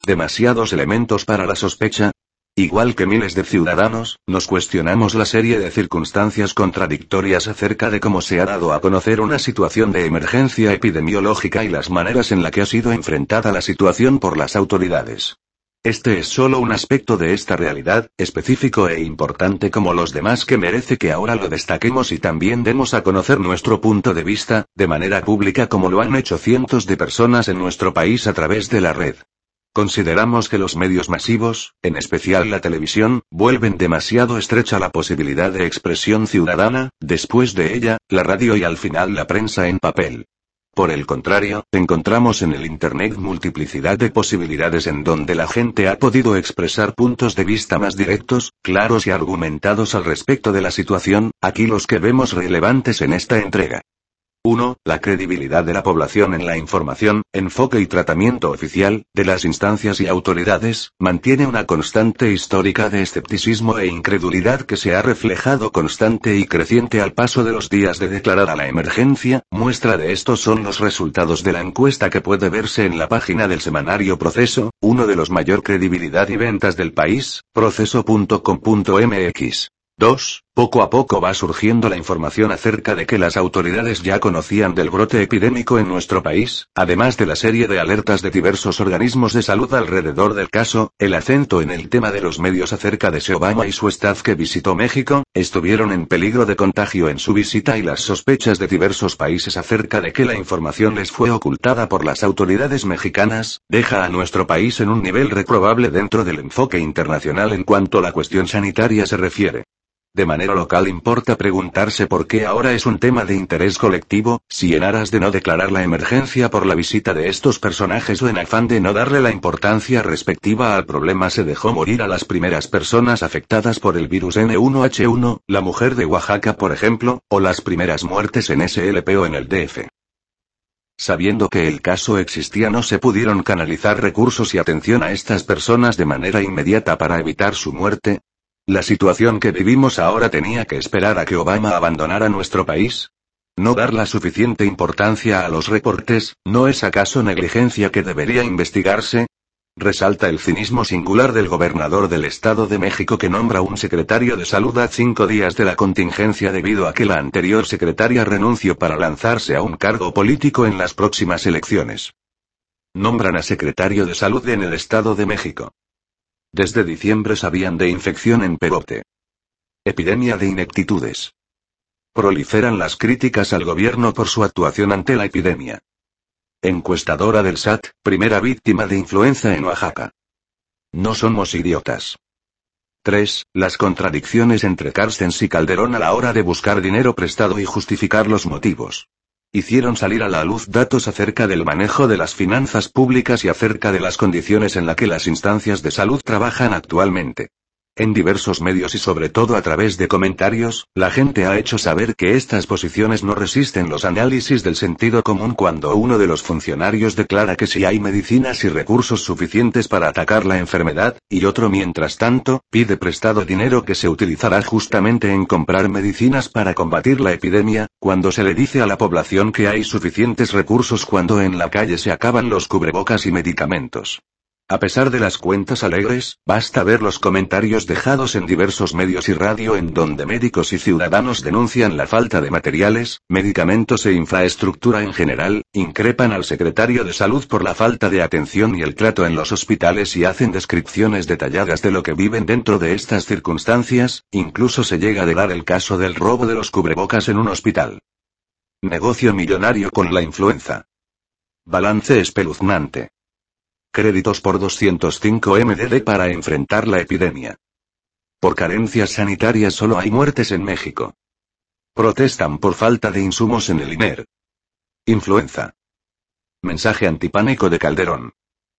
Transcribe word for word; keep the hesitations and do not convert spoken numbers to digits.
demasiados elementos para la sospecha. Igual que miles de ciudadanos, nos cuestionamos la serie de circunstancias contradictorias acerca de cómo se ha dado a conocer una situación de emergencia epidemiológica y las maneras en las que ha sido enfrentada la situación por las autoridades. Este es solo un aspecto de esta realidad, específico e importante como los demás, que merece que ahora lo destaquemos y también demos a conocer nuestro punto de vista, de manera pública como lo han hecho cientos de personas en nuestro país a través de la red. Consideramos que los medios masivos, en especial la televisión, vuelven demasiado estrecha la posibilidad de expresión ciudadana, después de ella, la radio y al final la prensa en papel. Por el contrario, encontramos en el Internet multiplicidad de posibilidades en donde la gente ha podido expresar puntos de vista más directos, claros y argumentados al respecto de la situación, aquí los que vemos relevantes en esta entrega. uno. La credibilidad de la población en la información, enfoque y tratamiento oficial, de las instancias y autoridades, mantiene una constante histórica de escepticismo e incredulidad que se ha reflejado constante y creciente al paso de los días de declarada la emergencia. Muestra de esto son los resultados de la encuesta que puede verse en la página del semanario Proceso, uno de los mayor credibilidad y ventas del país, proceso punto com punto mx. dos. Poco a poco va surgiendo la información acerca de que las autoridades ya conocían del brote epidémico en nuestro país, además de la serie de alertas de diversos organismos de salud alrededor del caso. El acento en el tema de los medios acerca de si Obama y su staff que visitó México, estuvieron en peligro de contagio en su visita y las sospechas de diversos países acerca de que la información les fue ocultada por las autoridades mexicanas, deja a nuestro país en un nivel reprobable dentro del enfoque internacional en cuanto a la cuestión sanitaria se refiere. De manera local importa preguntarse por qué ahora es un tema de interés colectivo, si en aras de no declarar la emergencia por la visita de estos personajes o en afán de no darle la importancia respectiva al problema se dejó morir a las primeras personas afectadas por el virus ene uno hache uno, la mujer de Oaxaca por ejemplo, o las primeras muertes en ese ele pe o en el de efe. Sabiendo que el caso existía no se pudieron canalizar recursos y atención a estas personas de manera inmediata para evitar su muerte. ¿La situación que vivimos ahora tenía que esperar a que Obama abandonara nuestro país? ¿No dar la suficiente importancia a los reportes, no es acaso negligencia que debería investigarse? Resalta el cinismo singular del gobernador del Estado de México que nombra un secretario de salud a cinco días de la contingencia debido a que la anterior secretaria renunció para lanzarse a un cargo político en las próximas elecciones. Nombran a secretario de salud en el Estado de México. Desde diciembre sabían de infección en Perote. Epidemia de ineptitudes. Proliferan las críticas al gobierno por su actuación ante la epidemia. Encuestadora del ese a te, primera víctima de influenza en Oaxaca. No somos idiotas. tres. Las contradicciones entre Cárstens y Calderón a la hora de buscar dinero prestado y justificar los motivos. Hicieron salir a la luz datos acerca del manejo de las finanzas públicas y acerca de las condiciones en las que las instancias de salud trabajan actualmente. En diversos medios y sobre todo a través de comentarios, la gente ha hecho saber que estas posiciones no resisten los análisis del sentido común cuando uno de los funcionarios declara que sí hay medicinas y recursos suficientes para atacar la enfermedad, y otro mientras tanto, pide prestado dinero que se utilizará justamente en comprar medicinas para combatir la epidemia, cuando se le dice a la población que hay suficientes recursos cuando en la calle se acaban los cubrebocas y medicamentos. A pesar de las cuentas alegres, basta ver los comentarios dejados en diversos medios y radio en donde médicos y ciudadanos denuncian la falta de materiales, medicamentos e infraestructura en general, increpan al secretario de salud por la falta de atención y el trato en los hospitales y hacen descripciones detalladas de lo que viven dentro de estas circunstancias, incluso se llega a dar el caso del robo de los cubrebocas en un hospital. Negocio millonario con la influenza. Balance espeluznante. Créditos por doscientos cinco millones de dólares para enfrentar la epidemia. Por carencias sanitarias solo hay muertes en México. Protestan por falta de insumos en el i ene erre. Influenza. Mensaje antipánico de Calderón.